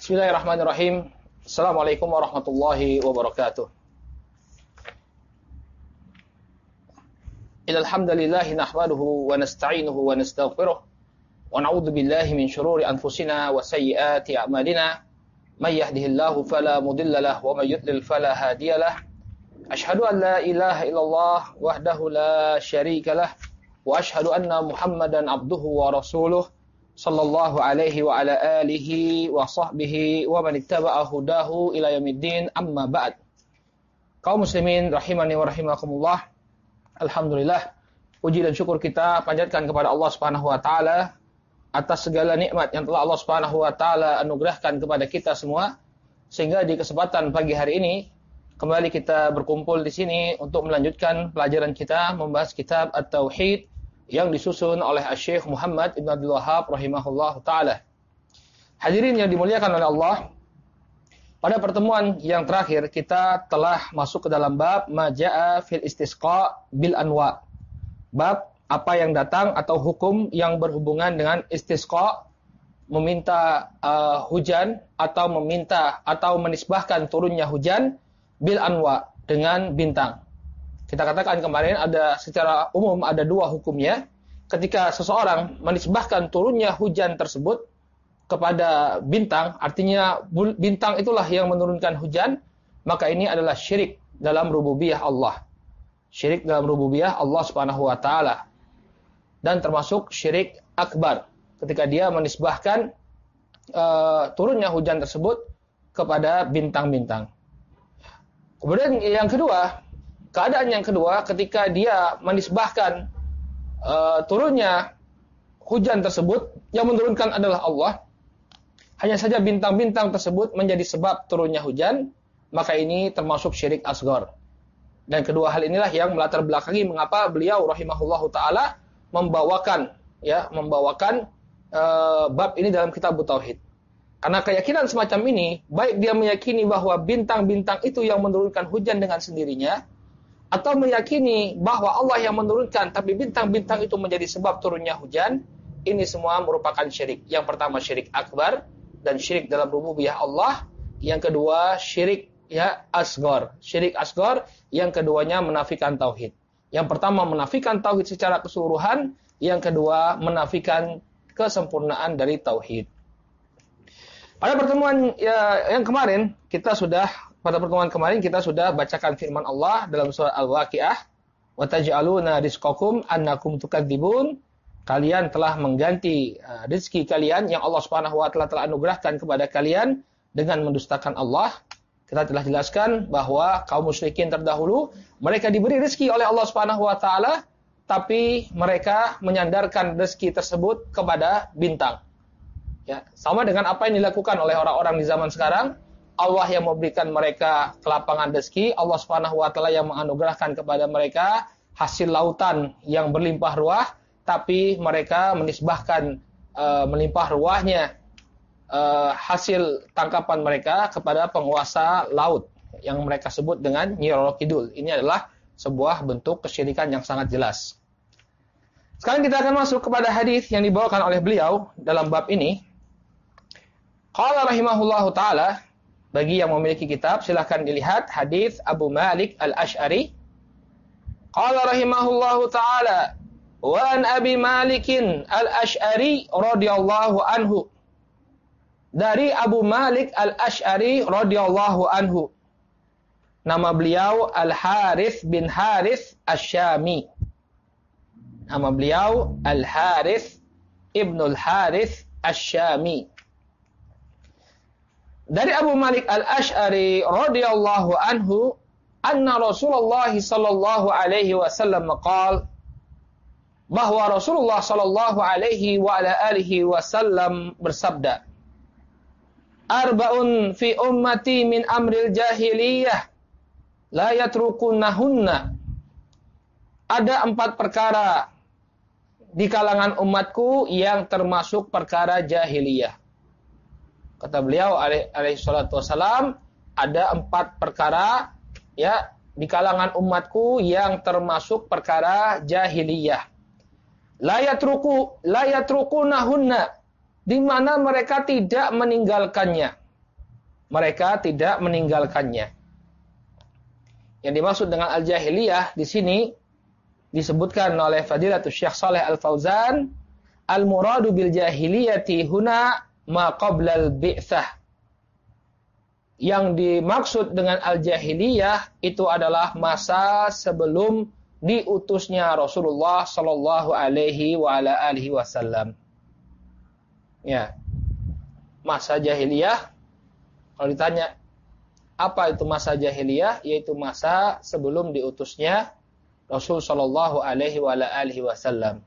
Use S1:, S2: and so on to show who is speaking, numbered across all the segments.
S1: Bismillahirrahmanirrahim. Assalamualaikum warahmatullahi wabarakatuh. Innal hamdalillah nahmaduhu wa nasta'inuhu wa nastaghfiruh wa na'udzu billahi min shururi anfusina wa sayyiati a'malina. May yahdihillahu fala mudilla lahu wa may yudlil fala hadiyalah. Ashhadu an la ilaha illallah wahdahu la syarika lah wa ashhadu anna Muhammadan abduhu wa rasuluh sallallahu alaihi wa ala alihi wa sahbihi wa man ittaba'a hudahu ila yaumiddin, amma ba'd. Kaum muslimin rahimani wa rahimakumullah. Alhamdulillah, puji dan syukur kita panjatkan kepada Allah Subhanahu wa taala atas segala nikmat yang telah Allah Subhanahu wa taala anugerahkan kepada kita semua, sehingga di kesempatan pagi hari ini kembali kita berkumpul di sini untuk melanjutkan pelajaran kita membahas kitab At-Tauhid yang disusun oleh Syekh Muhammad Ibn Abdul Wahhab rahimahullah ta'ala. Hadirin yang dimuliakan oleh Allah, pada pertemuan yang terakhir kita telah masuk ke dalam bab Maja'a fil istisqa bil anwa. Bab apa yang datang atau hukum yang berhubungan dengan istisqa, meminta hujan atau meminta atau menisbahkan turunnya hujan bil anwa, dengan bintang. Kita katakan kemarin secara umum ada dua hukumnya. Ketika seseorang menisbahkan turunnya hujan tersebut kepada bintang, artinya bintang itulah yang menurunkan hujan, maka ini adalah syirik dalam rububiyah Allah. Syirik dalam rububiyah Allah Subhanahu wa taala. Dan termasuk syirik akbar ketika dia menisbahkan turunnya hujan tersebut kepada bintang-bintang. Kemudian yang kedua, keadaan yang kedua, ketika dia menisbahkan turunnya hujan tersebut, yang menurunkan adalah Allah, hanya saja bintang-bintang tersebut menjadi sebab turunnya hujan, maka ini termasuk syirik asghar. Dan kedua hal inilah yang melatar belakangi mengapa beliau rahimahullahu taala membawakan bab ini dalam kitab Tauhid. Karena keyakinan semacam ini, baik dia meyakini bahwa bintang-bintang itu yang menurunkan hujan dengan sendirinya, atau meyakini bahwa Allah yang menurunkan tapi bintang-bintang itu menjadi sebab turunnya hujan, ini semua merupakan syirik. Yang pertama syirik akbar dan syirik dalam rububiyah Allah. Yang kedua syirik asghar. Syirik asghar yang keduanya menafikan tauhid. Yang pertama menafikan tauhid secara keseluruhan, yang kedua menafikan kesempurnaan dari tauhid. Pada pertemuan pada pertemuan kemarin kita sudah bacakan firman Allah dalam surah Al-Waqiah, wa taj'aluna rizqakum annakum tukadzibun. Kalian telah mengganti rezeki kalian yang Allah Subhanahu wa taala telah anugerahkan kepada kalian dengan mendustakan Allah. Kita telah jelaskan bahwa kaum musyrikin terdahulu mereka diberi rezeki oleh Allah Subhanahu wa taala, tapi mereka menyandarkan rezeki tersebut kepada bintang. Ya, sama dengan apa yang dilakukan oleh orang-orang di zaman sekarang. Allah yang memberikan mereka kelapangan rezeki, Allah Subhanahu wa taala yang menganugerahkan kepada mereka hasil lautan yang berlimpah ruah, tapi mereka menisbahkan melimpah ruahnya hasil tangkapan mereka kepada penguasa laut yang mereka sebut dengan Nyi Roro Kidul. Ini adalah sebuah bentuk kesyirikan yang sangat jelas. Sekarang kita akan masuk kepada hadis yang dibawakan oleh beliau dalam bab ini. Qala rahimahullahu taala, bagi yang memiliki kitab silahkan dilihat hadis Abu Malik Al-Asy'ari. Qala rahimahullahu taala, wa an Abi Malikin Al-Asy'ari radhiyallahu anhu. Dari Abu Malik Al-Asy'ari radhiyallahu anhu. Nama beliau Al-Harith bin Harith Asy-Syami. Nama beliau Al-Harith Ibnul Harith Asy-Syami. Dari Abu Malik Al-Asy'ari radhiyallahu anhu, anna Rasulullah sallallahu alaihi wasallam qala, bahwa Rasulullah sallallahu alaihi wa ala alihi wasallam bersabda, arba'un fi ummati min amril jahiliyah la yatrukunahunna. Ada 4 perkara di kalangan umatku yang termasuk perkara jahiliyah. Kata beliau alaihi salatu wasalam, ada 4 perkara di kalangan umatku yang termasuk perkara jahiliyah. La yatrukunahunna, di mana mereka tidak meninggalkannya. mereka tidak meninggalkannya. Yang dimaksud dengan al-jahiliyah di sini disebutkan oleh Fadilatul Syekh Shalih Al-Fauzan, al-muradu bil jahiliyati huna ma qabla al-bi'tsah. Yang dimaksud dengan al-jahiliyah itu adalah masa sebelum diutusnya Rasulullah sallallahu alaihi wa ala alihi wasallam. Ya. Masa jahiliyah, kalau ditanya apa itu masa jahiliyah, yaitu masa sebelum diutusnya Rasul sallallahu alaihi wa ala alihi wasallam.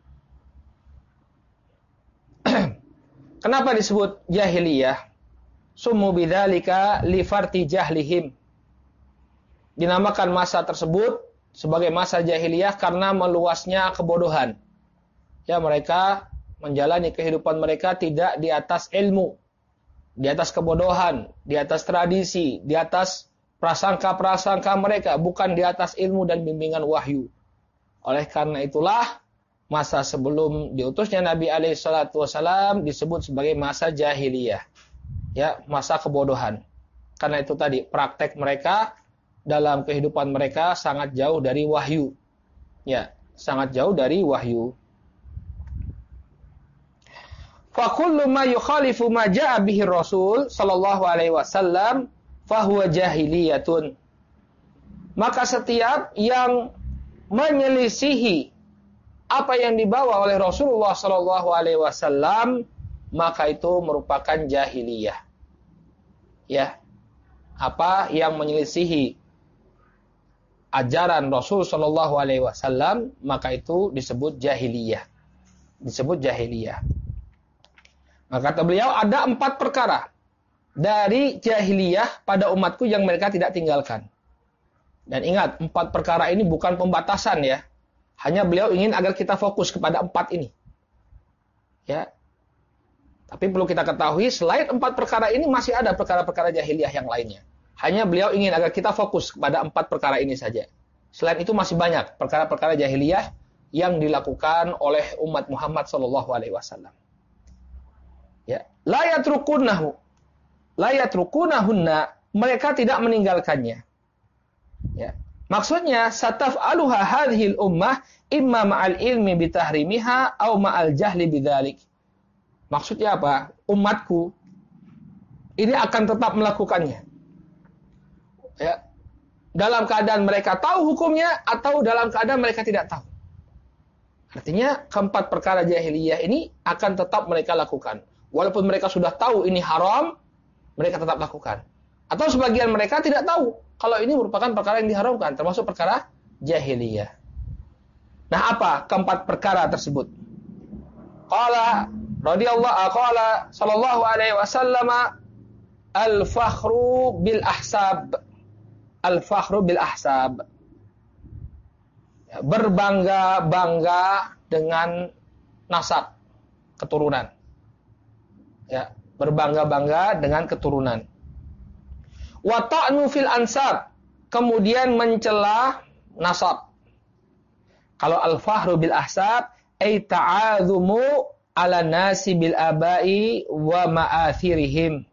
S1: Kenapa disebut jahiliyah? Summu bidzalika li farti jahlihim. Dinamakan masa tersebut sebagai masa jahiliyah karena meluasnya kebodohan. Ya, mereka menjalani kehidupan mereka tidak di atas ilmu, di atas kebodohan, di atas tradisi, di atas prasangka-prasangka mereka, bukan di atas ilmu dan bimbingan wahyu. Oleh karena itulah masa sebelum diutusnya Nabi alaihi salatu wasallam disebut sebagai masa jahiliyah. Ya, masa kebodohan. Karena itu tadi praktek mereka dalam kehidupan mereka sangat jauh dari wahyu. Ya, sangat jauh dari wahyu. Fa kullu ma yukhalifu ma jaa bihi Rasul sallallahu alaihi wasallam fa huwa jahiliyatun. Maka setiap yang menyelisihi apa yang dibawa oleh Rasulullah sallallahu alaihi wasallam, maka itu merupakan jahiliyah. Ya. Apa yang menyelisihi ajaran Rasul sallallahu alaihi wasallam, maka itu disebut jahiliyah. Disebut jahiliyah. Maka kata beliau ada 4 perkara dari jahiliyah pada umatku yang mereka tidak tinggalkan. Dan ingat, 4 perkara ini bukan pembatasan ya. Hanya beliau ingin agar kita fokus kepada 4 ini. Ya. Tapi perlu kita ketahui, selain 4 perkara ini masih ada perkara-perkara jahiliyah yang lainnya. Hanya beliau ingin agar kita fokus kepada 4 perkara ini saja. Selain itu masih banyak perkara-perkara jahiliyah yang dilakukan oleh umat Muhammad SAW. Ya, la yatrukunahunna, mereka tidak meninggalkannya. Ya. Maksudnya sataf'aluha hadhil ummah imma ma'al ilmi bitahrimiha au ma'al jahli bidzalik. Maksudnya apa? Umatku ini akan tetap melakukannya. Ya. Dalam keadaan mereka tahu hukumnya atau dalam keadaan mereka tidak tahu. Artinya keempat perkara jahiliyah ini akan tetap mereka lakukan. Walaupun mereka sudah tahu ini haram, mereka tetap lakukan. Atau sebagian mereka tidak tahu kalau ini merupakan perkara yang diharamkan, termasuk perkara jahiliyah. Nah, apa keempat perkara tersebut? Qala sallallahu alaihi wasallam al-fakhru bil ahsab. Al-fakhru bil ahsab. Berbangga-bangga dengan nasab, keturunan. Ya, berbangga-bangga dengan keturunan. Wa ta'nu fil ansab, kemudian mencela nasab. Kalau al-fakhru bil ahsab ay ta'adzumu ala nasi bil abai wa ma'athirihim,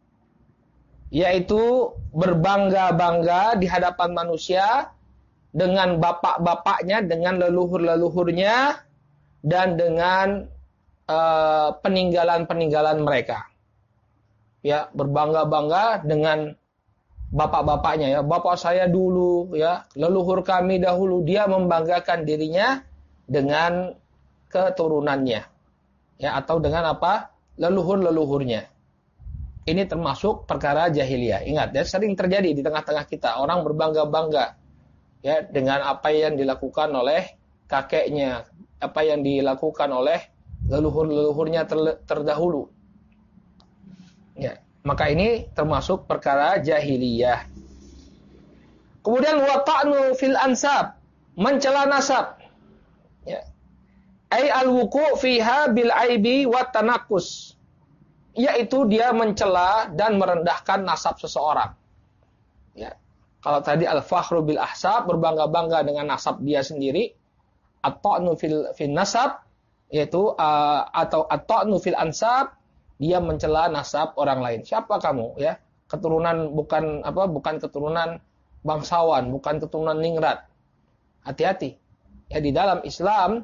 S1: yaitu berbangga-bangga di hadapan manusia dengan bapak-bapaknya, dengan leluhur-leluhurnya, dan dengan peninggalan-peninggalan mereka. Ya, berbangga-bangga dengan bapak-bapaknya, ya. Bapak saya dulu, ya, leluhur kami dahulu, dia membanggakan dirinya dengan keturunannya. Ya, atau dengan apa? Leluhur-leluhurnya. Ini termasuk perkara jahiliyah. Ingat, ya, sering terjadi di tengah-tengah kita, orang berbangga-bangga ya dengan apa yang dilakukan oleh kakeknya, apa yang dilakukan oleh leluhur-leluhurnya terdahulu. Ya, maka ini termasuk perkara jahiliyah. Kemudian wa ta'nu fil ansab, mencela nasab. Ya. Ai al-wuqu' fiha bil aibi wa tanaqqus, yaitu dia mencela dan merendahkan nasab seseorang. Ya. Kalau tadi al-fakhru bil ahsab, berbangga-bangga dengan nasab dia sendiri, at-ta'nu fil nasab, yaitu atau at-ta'nu fil ansab, dia mencela nasab orang lain. Siapa kamu, ya? keturunan bukan keturunan bangsawan, bukan keturunan ningrat. Hati-hati. Ya, di dalam Islam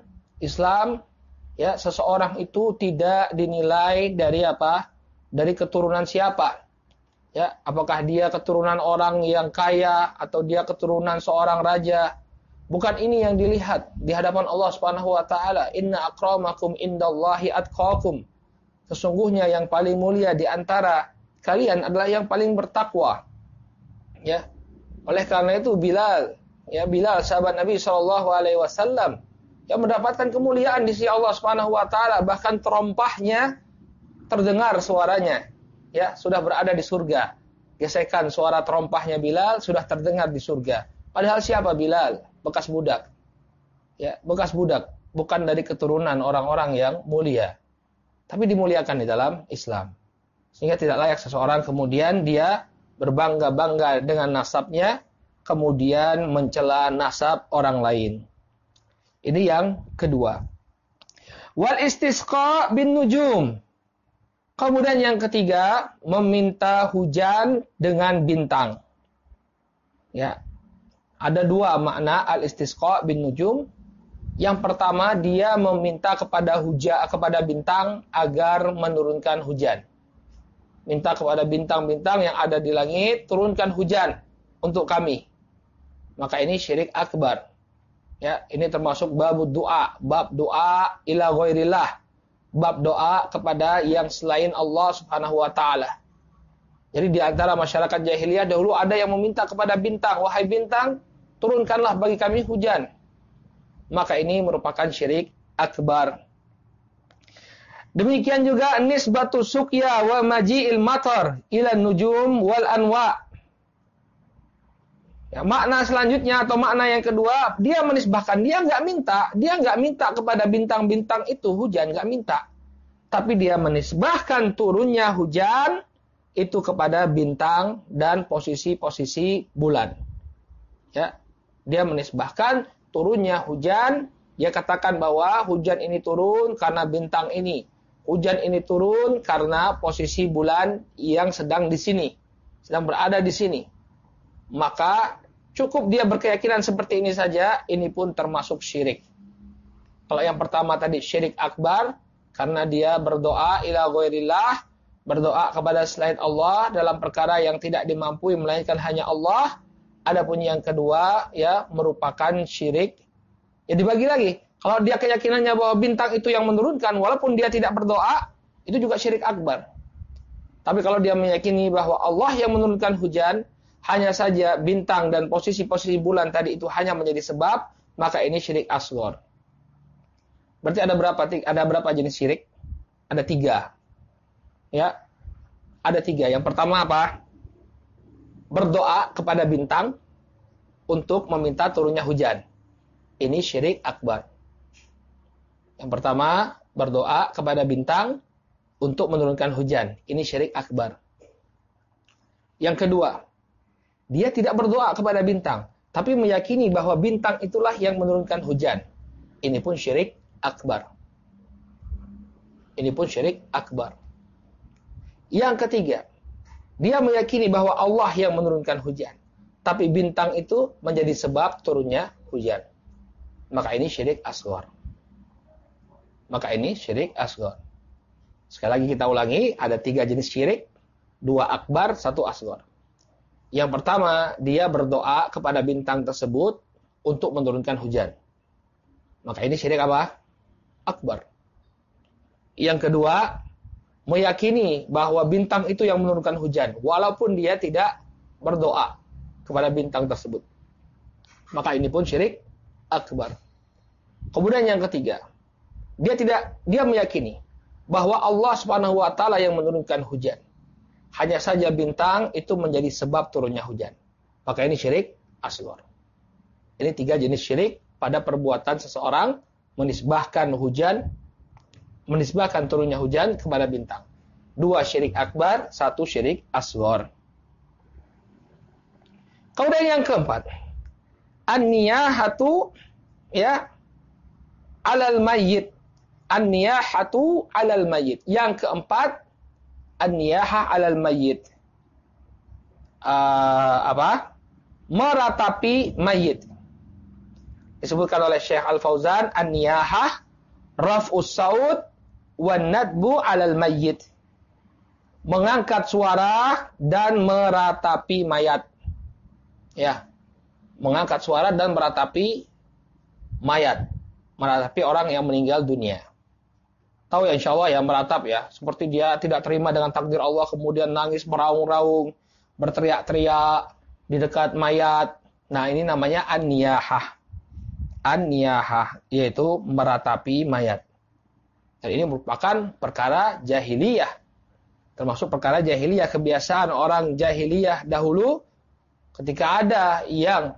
S1: ya, seseorang itu tidak dinilai dari apa? Dari keturunan siapa? Ya, apakah dia keturunan orang yang kaya atau dia keturunan seorang raja? Bukan ini yang dilihat di hadapan Allah Subhanahu wa taala. Inna akramakum indallahi atqakum. Sesungguhnya yang paling mulia di antara kalian adalah yang paling bertakwa. Ya. Oleh karena itu Bilal sahabat Nabi sallallahu alaihi wasallam yang mendapatkan kemuliaan di sisi Allah Subhanahu wa taala, bahkan terompahnya terdengar suaranya. Ya, sudah berada di surga. Gesekan suara terompahnya Bilal sudah terdengar di surga. Padahal siapa Bilal? Bekas budak. Ya, bekas budak, bukan dari keturunan orang-orang yang mulia. Tapi dimuliakan di dalam Islam. Sehingga tidak layak seseorang kemudian dia berbangga-bangga dengan nasabnya, kemudian mencela nasab orang lain. Ini yang kedua. Wal istisqa bin nujum. Kemudian yang ketiga, meminta hujan dengan bintang. Ya. Ada dua makna al-istisqa bin nujum. Yang pertama, dia meminta kepada bintang agar menurunkan hujan. Minta kepada bintang-bintang yang ada di langit, turunkan hujan untuk kami. Maka ini syirik akbar. Ya, ini termasuk bab doa ila ghairillah. Bab doa kepada yang selain Allah Subhanahu wa taala. Jadi di antara masyarakat jahiliyah dahulu ada yang meminta kepada bintang, wahai bintang, turunkanlah bagi kami hujan. Maka ini merupakan syirik akbar. Demikian juga nisbatu suqya wa maji'il matar ila nujum wal anwa. Ya, makna selanjutnya atau makna yang kedua, dia menisbahkan, dia nggak minta kepada bintang-bintang itu hujan, nggak minta. Tapi dia menisbahkan turunnya hujan itu kepada bintang dan posisi-posisi bulan. Ya, dia menisbahkan turunnya hujan, dia katakan bahwa hujan ini turun karena bintang ini. Hujan ini turun karena posisi bulan yang sedang di sini, sedang berada di sini. Maka cukup dia berkeyakinan seperti ini saja, ini pun termasuk syirik. Kalau yang pertama tadi syirik akbar, karena dia berdoa ila ghairillah, berdoa kepada selain Allah dalam perkara yang tidak dimampui melainkan hanya Allah. Adapun yang kedua, ya, merupakan syirik. Ya dibagi lagi. Kalau dia keyakinannya bahwa bintang itu yang menurunkan, walaupun dia tidak berdoa, itu juga syirik akbar. Tapi kalau dia meyakini bahwa Allah yang menurunkan hujan, hanya saja bintang dan posisi-posisi bulan tadi itu hanya menjadi sebab, maka ini syirik asghar. Berarti ada berapa jenis syirik? Ada 3. Ya, ada 3. Yang pertama apa? Berdoa kepada bintang untuk meminta turunnya hujan. Ini syirik akbar. Yang pertama, berdoa kepada bintang untuk menurunkan hujan. Ini syirik akbar. Yang kedua, dia tidak berdoa kepada bintang, tapi meyakini bahwa bintang itulah yang menurunkan hujan. Ini pun syirik akbar. Ini pun syirik akbar. Yang ketiga, dia meyakini bahwa Allah yang menurunkan hujan, tapi bintang itu menjadi sebab turunnya hujan. Maka ini syirik asghar. Maka ini syirik asghar. Sekali lagi kita ulangi, ada 3 jenis syirik, 2 akbar, 1 asghar. Yang pertama, dia berdoa kepada bintang tersebut untuk menurunkan hujan. Maka ini syirik apa? Akbar. Yang kedua, meyakini bahwa bintang itu yang menurunkan hujan, walaupun dia tidak berdoa kepada bintang tersebut. Maka ini pun syirik akbar. Kemudian yang ketiga, dia meyakini bahwa Allah Subhanahu wa taala yang menurunkan hujan. Hanya saja bintang itu menjadi sebab turunnya hujan. Maka ini syirik asghar. Ini 3 jenis syirik pada perbuatan seseorang menisbahkan turunnya hujan kepada bintang. 2 syirik akbar, 1 syirik asghar. Kemudian yang keempat, an-niyahatu ya alal mayyit. An-niyahatu alal mayyit. Yang keempat, an-niyahah alal mayyit. meratapi mayit. Disebutkan oleh Syekh Al-Fauzan, an-niyahah raf'us saut wan nadbu 'alal mayyit. Mengangkat suara dan meratapi mayat. Ya. Mengangkat suara dan meratapi mayat. Meratapi orang yang meninggal dunia. Tahu ya, insyaallah ya, meratap ya. Seperti dia tidak terima dengan takdir Allah, kemudian nangis meraung-raung, berteriak-teriak di dekat mayat. Nah, ini namanya an-niyahah. An-niyahah, yaitu meratapi mayat. Dan ini merupakan perkara jahiliyah. Termasuk perkara jahiliyah, kebiasaan orang jahiliyah dahulu ketika ada yang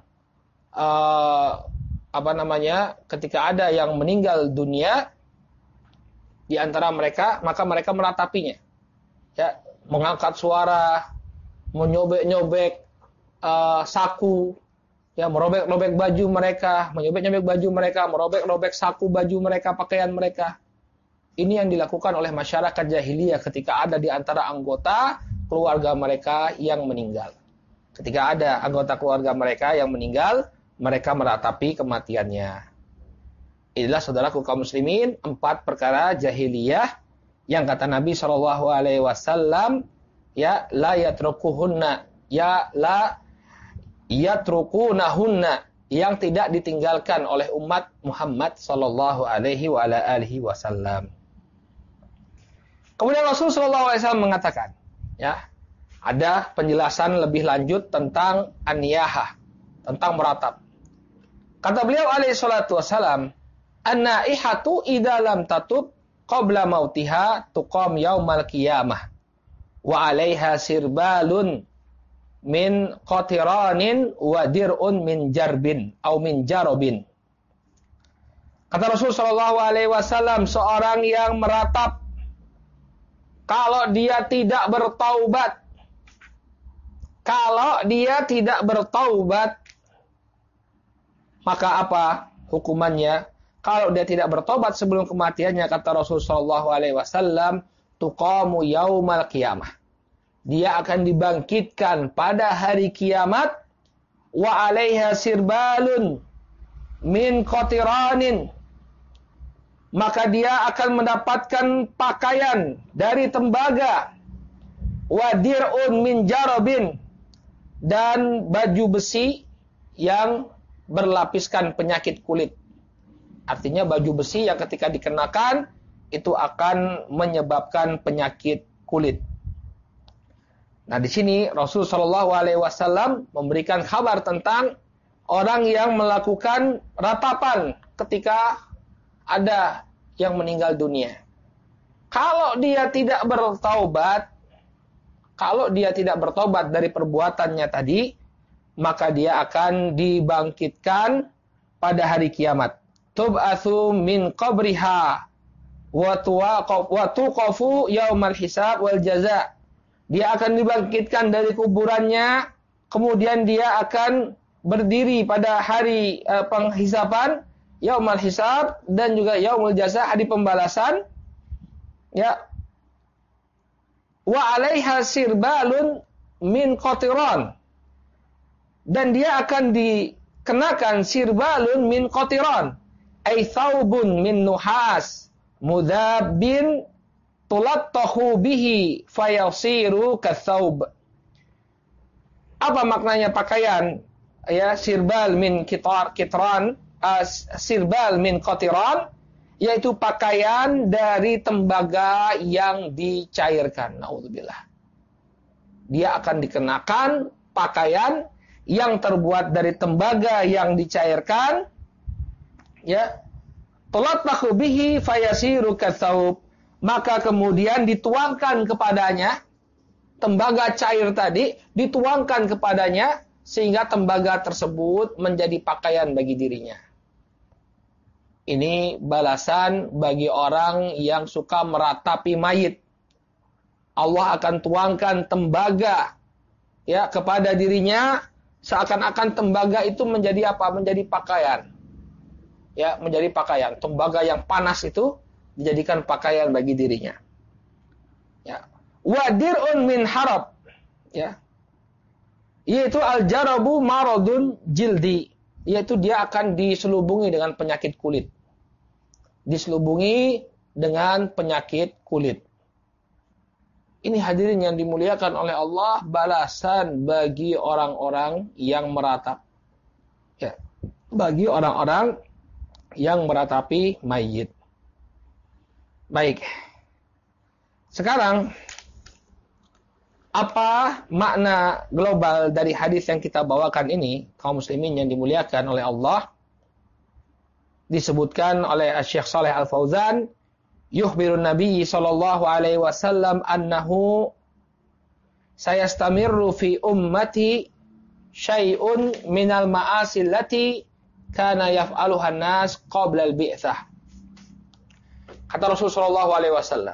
S1: ketika ada yang meninggal dunia di antara mereka, maka mereka meratapinya. Ya, mengangkat suara, menyobek-nyobek saku, ya, merobek-robek baju mereka, menyobek-nyobek baju mereka, merobek-robek saku baju mereka, pakaian mereka. Ini yang dilakukan oleh masyarakat jahiliyah ketika ada di antara anggota keluarga mereka yang meninggal. Ketika ada anggota keluarga mereka yang meninggal, mereka meratapi kematiannya. Inilah saudaraku kaum muslimin, 4 perkara jahiliyah yang kata Nabi SAW, ya, la yatrukuhunna, ya la yatrukunahunna, yang tidak ditinggalkan oleh umat Muhammad sallallahu alaihi wasallam. Kemudian Rasul sallallahu alaihi wasallam mengatakan, ya, ada penjelasan lebih lanjut tentang an-niyahah, tentang meratap. Kata beliau alaihi salatu wasallam, an-naihatu idza lam tatub qabla mautiha tuqam yaumal qiyamah wa 'alaiha sirbalun min qatiranin wa dir'un min jarbin atau min jarobin. Kata Rasul sallallahu alaihi wasallam, seorang yang meratap kalau dia tidak bertaubat, maka apa hukumannya? Kalau dia tidak bertobat sebelum kematiannya, kata Rasul sallallahu alaihi wasallam, tuqamu yaumal qiyamah. Dia akan dibangkitkan pada hari kiamat, wa 'alaiha sirbalun min qatiranin. Maka dia akan mendapatkan pakaian dari tembaga, wa dir'un min jarabin, dan baju besi yang berlapiskan penyakit kulit. Artinya baju besi yang ketika dikenakan itu akan menyebabkan penyakit kulit. Nah, di sini Rasul Shallallahu Alaihi Wasallam memberikan kabar tentang orang yang melakukan ratapan ketika ada yang meninggal dunia. Kalau dia tidak bertaubat dari perbuatannya tadi, maka dia akan dibangkitkan pada hari kiamat. Tub'atsu min qabriha wa tuqafu yaumal hisab wal jaza'. Dia akan dibangkitkan dari kuburannya, kemudian dia akan berdiri pada hari penghisapan, yaumul hisab, dan juga yaumul jaza', hari pembalasan. Ya. Wa 'alaiha sirbalun min qatiran. Dan dia akan dikenakan sirbalun min qatiran, ay thawbun min nuhas mudabbin tulattahu bihi fayasiru kathawb. Apa maknanya pakaian? Ya, sirbal min kitran, sirbal min qatiran, yaitu pakaian dari tembaga yang dicairkan. Naudzubillah. Dia akan dikenakan pakaian yang terbuat dari tembaga yang dicairkan, ya, tulattahu bihi fayasiru kathawb. Maka kemudian dituangkan kepadanya, tembaga cair tadi dituangkan kepadanya, sehingga tembaga tersebut menjadi pakaian bagi dirinya. Ini balasan bagi orang yang suka meratapi mayit. Allah akan tuangkan tembaga, ya, kepada dirinya, seakan-akan tembaga itu menjadi apa? Menjadi pakaian. Ya, menjadi pakaian. Tembaga yang panas itu dijadikan pakaian bagi dirinya. Ya. Wa dir'un min harab. Ya. Yaitu al-jarabu maradun jildi, yaitu dia akan diselubungi dengan penyakit kulit. Diselubungi dengan penyakit kulit. Ini hadirin yang dimuliakan oleh Allah, balasan bagi orang-orang yang meratap. Ya, bagi orang-orang yang meratapi mayit. Baik. Sekarang, apa makna global dari hadis yang kita bawakan ini, kaum muslimin yang dimuliakan oleh Allah? Disebutkan oleh Syekh Shalih Al-Fauzan, yukhbirun Nabi sallallahu alaihi wasallam annahu sayastamirru fi ummati syai'un minal ma'asi allati kana yaf'aluha an-nas qabla al-bi'tsah. Kata Rasulullah sallallahu alaihi wasallam,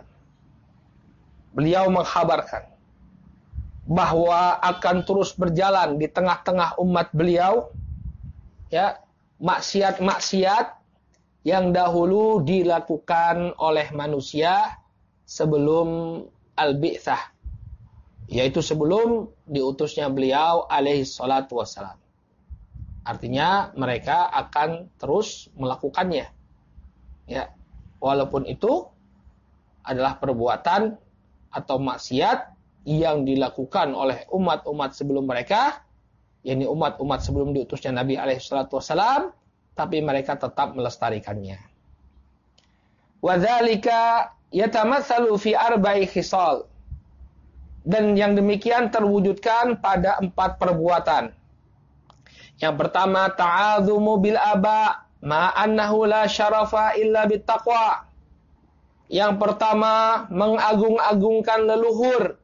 S1: beliau mengkhabarkan bahwa akan terus berjalan di tengah-tengah umat beliau, ya, maksiat-maksiat yang dahulu dilakukan oleh manusia sebelum al-bi'tsah, yaitu sebelum diutusnya beliau alaihi salatu wassalam. Artinya mereka akan terus melakukannya. Ya, walaupun itu adalah perbuatan atau maksiat yang dilakukan oleh umat-umat sebelum mereka, yakni umat-umat sebelum diutusnya Nabi alaihi salatu wassalam, tapi mereka tetap melestarikannya. Wa dzalika yatamatsalu fi arba'i khisal. Dan yang demikian terwujudkan pada 4 perbuatan. Yang pertama, ta'adzumu bil aba ma annahu la syarafa illa bittaqwa. Yang pertama, mengagung-agungkan leluhur.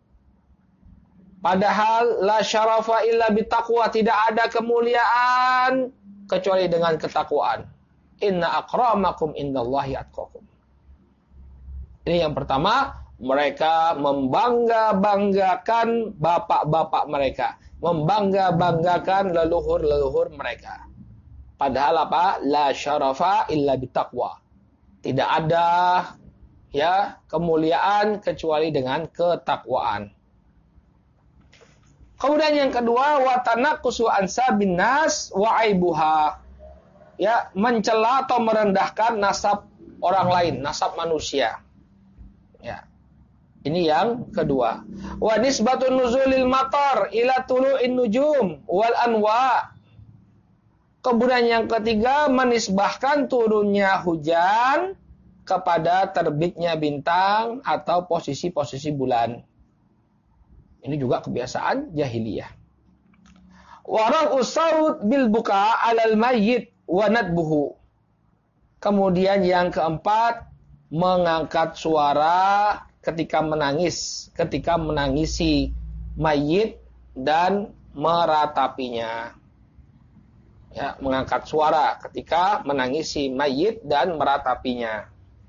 S1: Padahal la syarafa illa bittaqwa, tidak ada kemuliaan kecuali dengan ketakwaan. Inna akramakum indallahi atqakum. Ini yang pertama, mereka membangga-banggakan bapak-bapak mereka, membangga-banggakan leluhur-leluhur mereka. Padahal apa? La syarafa illa bittaqwa. Tidak ada ya kemuliaan kecuali dengan ketakwaan. Kemudian yang kedua, wa tanaqqusu ansabin nas wa aibuha. Ya, mencela atau merendahkan nasab orang lain, nasab manusia. Ya. Ini yang kedua. Wa nisbatun nuzulil matar ila tulu'in nujum wal anwa. Kemudian yang ketiga, menisbahkan turunnya hujan kepada terbitnya bintang atau posisi-posisi bulan. Ini juga kebiasaan jahiliyah. Wara'u saut bil buka 'alal mayyit wa nadbuhu. Kemudian yang keempat, mengangkat suara ketika menangisi mayit dan meratapinya. Ya, mengangkat suara ketika menangisi mayit dan meratapinya.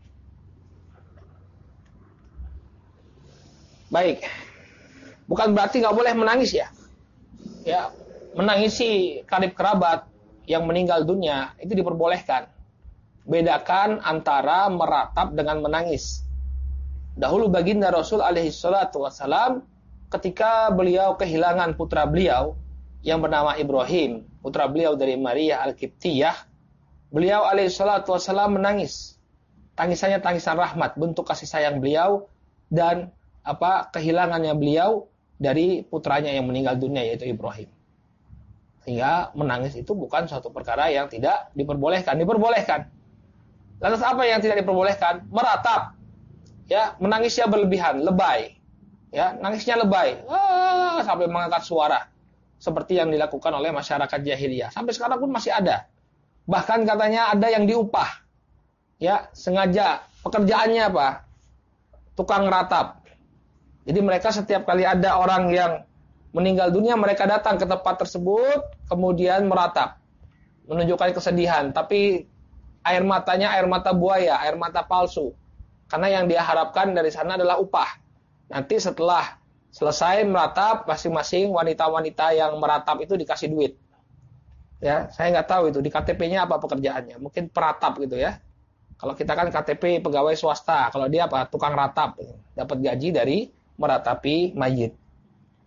S1: Baik. Bukan berarti nggak boleh menangis ya. Ya, menangisi karib kerabat yang meninggal dunia itu diperbolehkan. Bedakan antara meratap dengan menangis. Dahulu baginda Rasul alaihi salatu wassalam, ketika beliau kehilangan putra beliau yang bernama Ibrahim, putra beliau dari Maria Al-Qibtiyah, beliau alaihi salatu wassalam menangis. Tangisannya tangisan rahmat, bentuk kasih sayang beliau dan kehilangannya beliau dari putranya yang meninggal dunia, yaitu Ibrahim. Sehingga menangis itu bukan suatu perkara yang tidak diperbolehkan. Diperbolehkan. Lantas apa yang tidak diperbolehkan? Meratap. Ya, menangisnya berlebihan, lebay. Ya, nangisnya lebay. Sampai mengangkat suara. Seperti yang dilakukan oleh masyarakat jahiliyah. Sampai sekarang pun masih ada. Bahkan katanya ada yang diupah. Ya, sengaja. Pekerjaannya apa? Tukang ratap. Jadi mereka setiap kali ada orang yang meninggal dunia, mereka datang ke tempat tersebut, kemudian meratap, menunjukkan kesedihan. Tapi air matanya air mata buaya, air mata palsu. Karena yang dia harapkan dari sana adalah upah. Nanti setelah selesai meratap, masing-masing wanita-wanita yang meratap itu dikasih duit. Ya, saya nggak tahu itu di KTP-nya apa pekerjaannya. Mungkin peratap gitu ya. Kalau kita kan KTP pegawai swasta, kalau dia tukang ratap, dapat gaji dari meratapi mayit.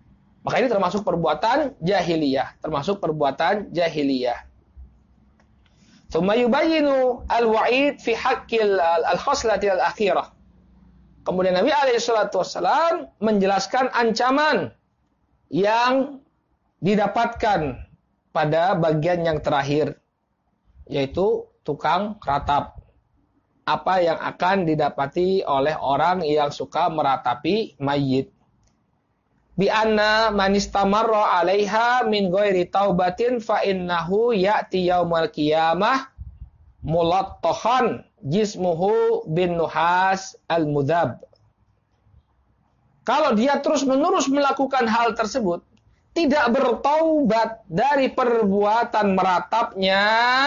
S1: Maka ini termasuk perbuatan jahiliyah, termasuk perbuatan jahiliyah. Tsumma yubayyinu al-wa'id fi haqqil al-khoslati al-akhirah. Kemudian Nabi SAW menjelaskan ancaman yang didapatkan pada bagian yang terakhir, yaitu tukang ratap. Apa yang akan didapati oleh orang yang suka meratapi mayit. Bi anna man istamarra 'alaiha min ghairi taubatin fa innahu ya'ti yaumal qiyamah mulattahan jismuhu bin nuhas al-mudhab. Kalau dia terus-menerus melakukan hal tersebut, tidak bertaubat dari perbuatan meratapnya,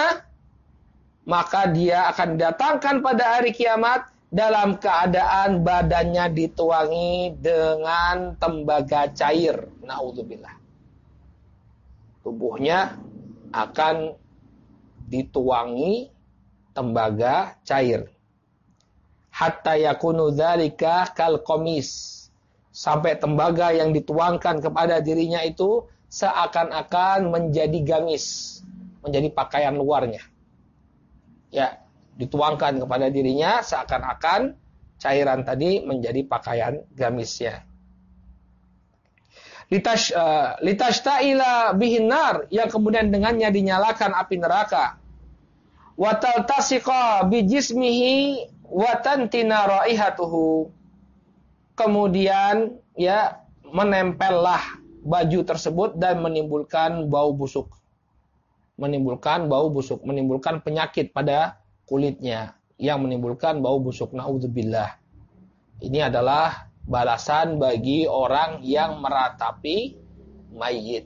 S1: maka dia akan didatangkan pada hari kiamat dalam keadaan badannya dituangi dengan tembaga cair. Na'udzubillah. Tubuhnya akan dituangi tembaga cair. Hatta yakunu dzalika kal qamis. Sampai tembaga yang dituangkan kepada dirinya itu seakan-akan menjadi gamis, menjadi pakaian luarnya. Ya, dituangkan kepada dirinya seakan-akan cairan tadi menjadi pakaian gamisnya. Litashtaila bihin nar, yang kemudian dengannya dinyalakan api neraka. Wa taltasiqa bi jismihi wa tantina raihatuhu. Kemudian ya menempellah baju tersebut dan menimbulkan bau busuk. Menimbulkan penyakit pada kulitnya yang menimbulkan bau busuk. Na'udzubillah. Ini adalah balasan bagi orang yang meratapi mayit.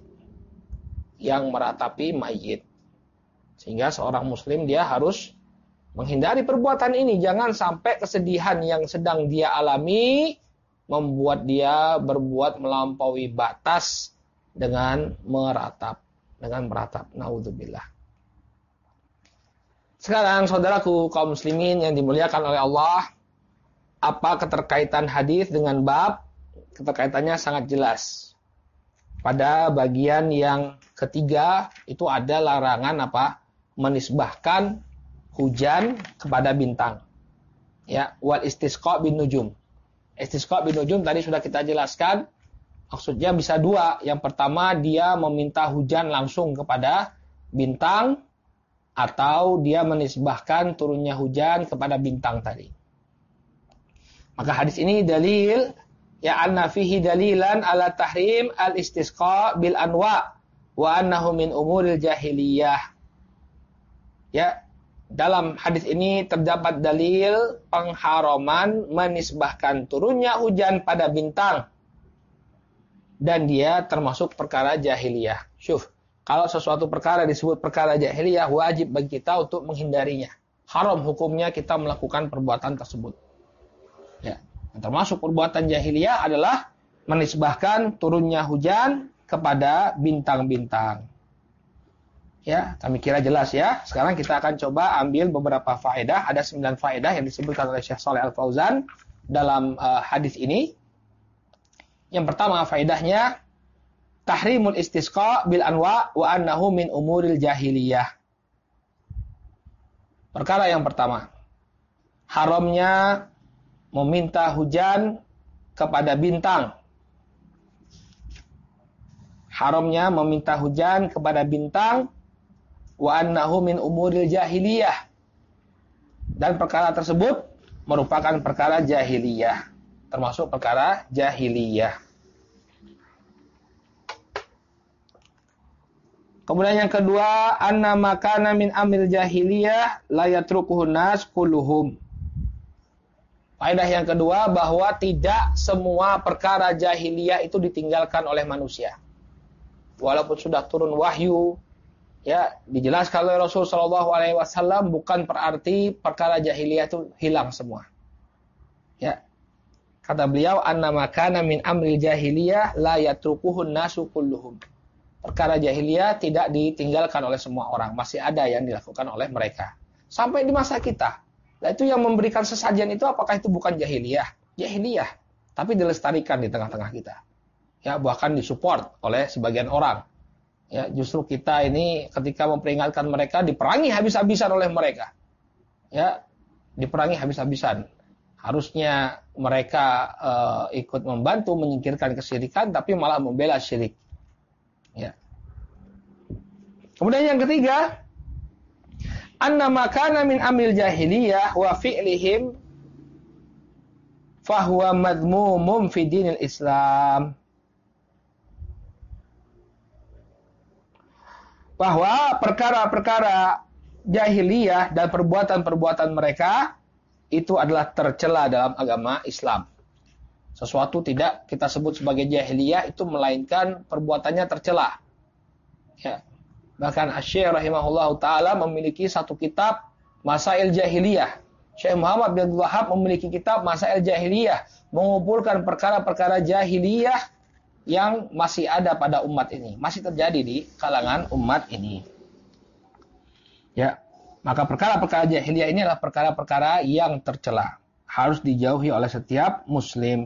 S1: Sehingga seorang muslim dia harus menghindari perbuatan ini. Jangan sampai kesedihan yang sedang dia alami membuat dia berbuat melampaui batas dengan meratap. Na'udzubillah. Sekarang saudaraku kaum muslimin yang dimuliakan oleh Allah, apa keterkaitan hadis dengan bab? Keterkaitannya sangat jelas. Pada bagian yang ketiga itu ada larangan apa? Menisbahkan hujan kepada bintang. Ya, wal istisqa bin nujum. Istisqa bin nujum tadi sudah kita jelaskan. Maksudnya bisa dua. Yang pertama dia meminta hujan langsung kepada bintang, atau dia menisbahkan turunnya hujan kepada bintang tadi. Maka hadis ini dalil ya anna fihi dalilan ala tahrim al-istisqa bil anwa wa annahu min umuril jahiliyah. Ya, dalam hadis ini terdapat dalil pengharaman menisbahkan turunnya hujan pada bintang, dan dia termasuk perkara jahiliyah. Syuf, kalau sesuatu perkara disebut perkara jahiliyah, wajib bagi kita untuk menghindarinya. Haram hukumnya kita melakukan perbuatan tersebut. Ya, termasuk perbuatan jahiliyah adalah menisbahkan turunnya hujan kepada bintang-bintang. Ya, kami kira jelas ya. Sekarang kita akan coba ambil beberapa faedah. Ada 9 faedah yang disebutkan oleh Syekh Shalih Al-Fauzan dalam hadis ini. Yang pertama faedahnya, tahrimul istisqa bil anwa wa annahu min umuril jahiliyah. Perkara yang pertama, haramnya meminta hujan kepada bintang. Haramnya meminta hujan kepada bintang, wa annahu min umuril jahiliyah. Dan perkara tersebut merupakan perkara jahiliyah, termasuk perkara jahiliyah. Kemudian yang kedua, anna makana min amil jahiliyah la yatrukuhun nas kulluhum. Faedah yang kedua, bahwa tidak semua perkara jahiliyah itu ditinggalkan oleh manusia. Walaupun sudah turun wahyu, ya, dijelaskan oleh Rasul SAW, bukan berarti perkara jahiliyah itu hilang semua. Ya, kata beliau, anna makana min amri jahiliyah la yatrukuhun nasu kulluhum. Perkara jahiliyah tidak ditinggalkan oleh semua orang, masih ada yang dilakukan oleh mereka. Sampai di masa kita. Nah, itu yang memberikan sesajen itu, apakah itu bukan jahiliyah? Jahiliyah, tapi dilestarikan di tengah-tengah kita. Ya, bahkan disupport oleh sebagian orang. Ya, justru kita ini ketika memperingatkan mereka diperangi habis-habisan oleh mereka. Ya, diperangi habis-habisan. Harusnya mereka ikut membantu menyingkirkan kesyirikan, tapi malah membela syirik. Ya. Kemudian yang ketiga, anna makana min amil jahiliyah wa fi'lihim fahuwa madmumum fi dinil Islam. Bahwa perkara-perkara jahiliyah dan perbuatan-perbuatan mereka itu adalah tercela dalam agama Islam. Sesuatu tidak kita sebut sebagai jahiliyah itu melainkan perbuatannya tercela. Ya. Bahkan Asy-Syaikh rahimahullahu taala memiliki satu kitab Masail Jahiliyah. Syekh Muhammad bin Abdul Wahhab memiliki kitab Masail Jahiliyah, mengumpulkan perkara-perkara jahiliyah yang masih ada pada umat ini, masih terjadi di kalangan umat ini. Ya, maka perkara-perkara jahiliyah ini adalah perkara-perkara yang tercela, harus dijauhi oleh setiap muslim.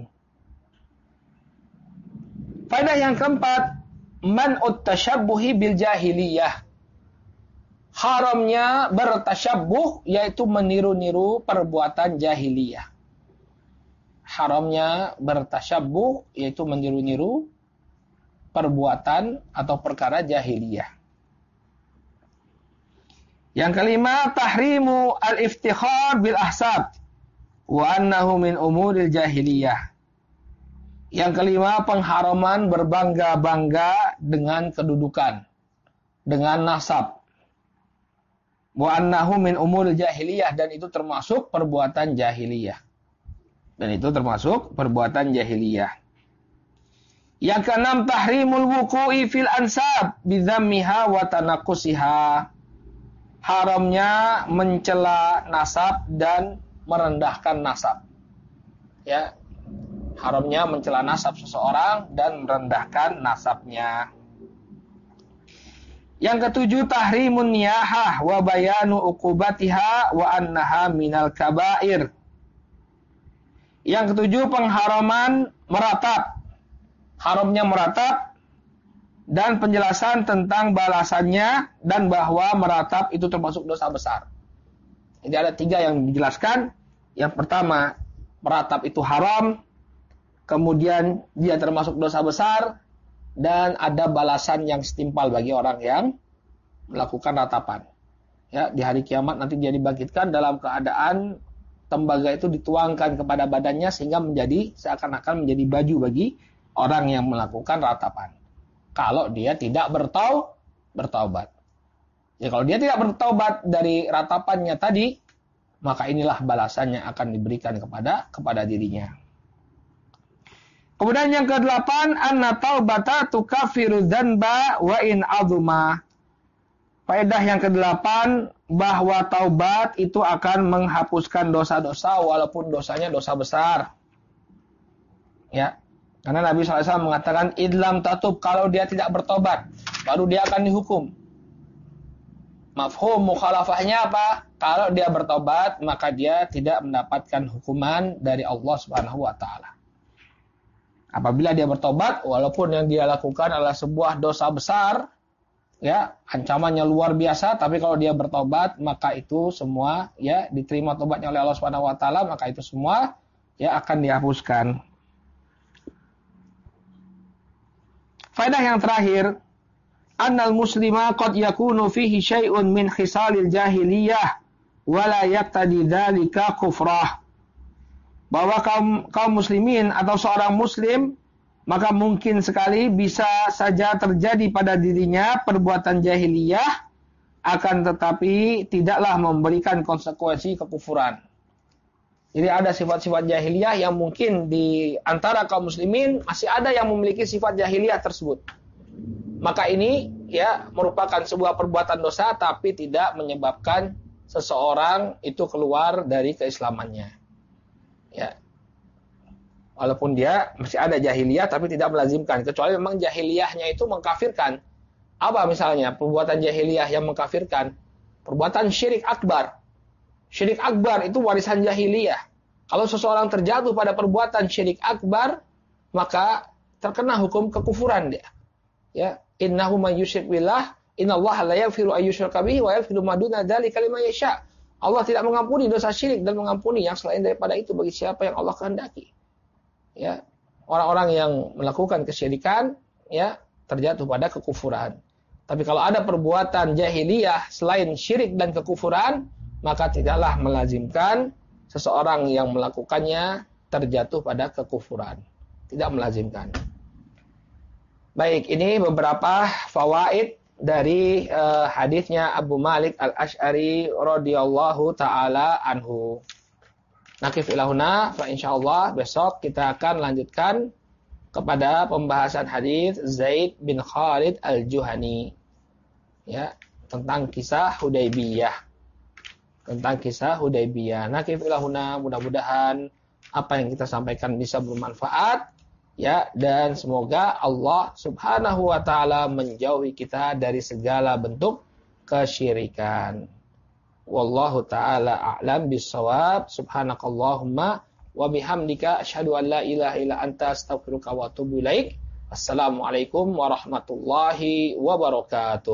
S1: Faedah yang keempat, man'ut tasyabbuhi bil jahiliyah. Haramnya bertasyabbuh, yaitu meniru-niru perbuatan jahiliyah. Haramnya bertasyabbuh, yaitu meniru-niru perbuatan atau perkara jahiliyah. Yang kelima, tahrimu al-iftikhar bil ahsab wa annahu min umuril jahiliyah. Yang kelima, pengharaman berbangga-bangga dengan kedudukan, dengan nasab. Wa annahu min umuril jahiliyah, dan itu termasuk perbuatan jahiliyah. Dan itu termasuk perbuatan jahiliyah. Yang keenam, tahrimul wuqu'i fil ansab bidzammiha wa tanaqqusiha. Haramnya mencela nasab dan merendahkan nasab. Ya. Haramnya mencela nasab seseorang dan merendahkan nasabnya. Yang ketujuh, tahrimun niyahah wa bayanu uqubatiha wa annaha minal kabair. Yang ketujuh, pengharaman meratap. Haramnya meratap dan penjelasan tentang balasannya dan bahwa meratap itu termasuk dosa besar. Jadi ada 3 yang dijelaskan. Yang pertama, meratap itu haram. Kemudian dia termasuk dosa besar. Dan ada balasan yang setimpal bagi orang yang melakukan ratapan. Ya, di hari kiamat nanti dia dibangkitkan dalam keadaan tembaga itu dituangkan kepada badannya sehingga menjadi seakan-akan menjadi baju bagi orang yang melakukan ratapan. Kalau dia tidak bertaubat. Ya, kalau dia tidak bertaubat dari ratapannya tadi, maka inilah balasannya akan diberikan kepada dirinya. Kemudian yang ke-8, anna taubata tukaffiru dzanba wa in azuma. Faedah yang ke-8, bahwa taubat itu akan menghapuskan dosa-dosa walaupun dosanya dosa besar. Ya. Karena Nabi SAW mengatakan idlam tatub, kalau dia tidak bertobat baru dia akan dihukum. Mafhum mukhalafahnya apa? Kalau dia bertobat maka dia tidak mendapatkan hukuman dari Allah Subhanahu wa taala. Apabila dia bertobat walaupun yang dia lakukan adalah sebuah dosa besar, ya, ancamannya luar biasa, tapi kalau dia bertobat maka itu semua ya diterima tobatnya oleh Allah Subhanahu wa taala, maka itu semua ya akan dihapuskan. Faedah yang terakhir, annal muslima qad yakunu fihi syai'un min khisalil jahiliyah wa la yaqtadi dzalika kufrah. Bahwa kaum muslimin atau seorang muslim maka mungkin sekali bisa saja terjadi pada dirinya perbuatan jahiliyah, akan tetapi tidaklah memberikan konsekuensi kekufuran. Jadi ada sifat-sifat jahiliyah yang mungkin di antara kaum muslimin masih ada yang memiliki sifat jahiliyah tersebut. Maka ini ya merupakan sebuah perbuatan dosa tapi tidak menyebabkan seseorang itu keluar dari keislamannya. Ya. Walaupun dia masih ada jahiliyah tapi tidak melazimkan, kecuali memang jahiliyahnya itu mengkafirkan. Apa misalnya perbuatan jahiliyah yang mengkafirkan? Perbuatan syirik akbar. Syirik akbar itu warisan jahiliyah. Kalau seseorang terjatuh pada perbuatan syirik akbar, maka terkena hukum kekufuran dia. Ya, innahu may yusyrik billah, innallaha la yaghfiru ay yushraka bihi wa yaghfiru ma duna dzalika liman yasha. Allah tidak mengampuni dosa syirik dan mengampuni yang selain daripada itu bagi siapa yang Allah kehendaki. Ya, orang-orang yang melakukan kesyirikan ya terjatuh pada kekufuran. Tapi kalau ada perbuatan jahiliyah selain syirik dan kekufuran, maka tidaklah melazimkan seseorang yang melakukannya terjatuh pada kekufuran. Tidak melazimkan. Baik, ini beberapa fawaid dari hadisnya Abu Malik Al-Asy'ari radhiyallahu taala anhu. Nakif ilahuna, fa insyaallah besok kita akan lanjutkan kepada pembahasan hadis Zaid bin Khalid Al-Juhani. Ya, tentang kisah Hudaybiyah. Tentang kisah Hudaybiyah. Nakif ilahuna, mudah-mudahan apa yang kita sampaikan bisa bermanfaat. Ya, dan semoga Allah Subhanahu wa taala menjauhi kita dari segala bentuk kesyirikan. Wallahu taala a'lam bissawab. Subhanakallahumma wa bihamdika asyhadu an la ilaha illa anta astaghfiruka wa atubu ilaik. Assalamualaikum warahmatullahi wabarakatuh.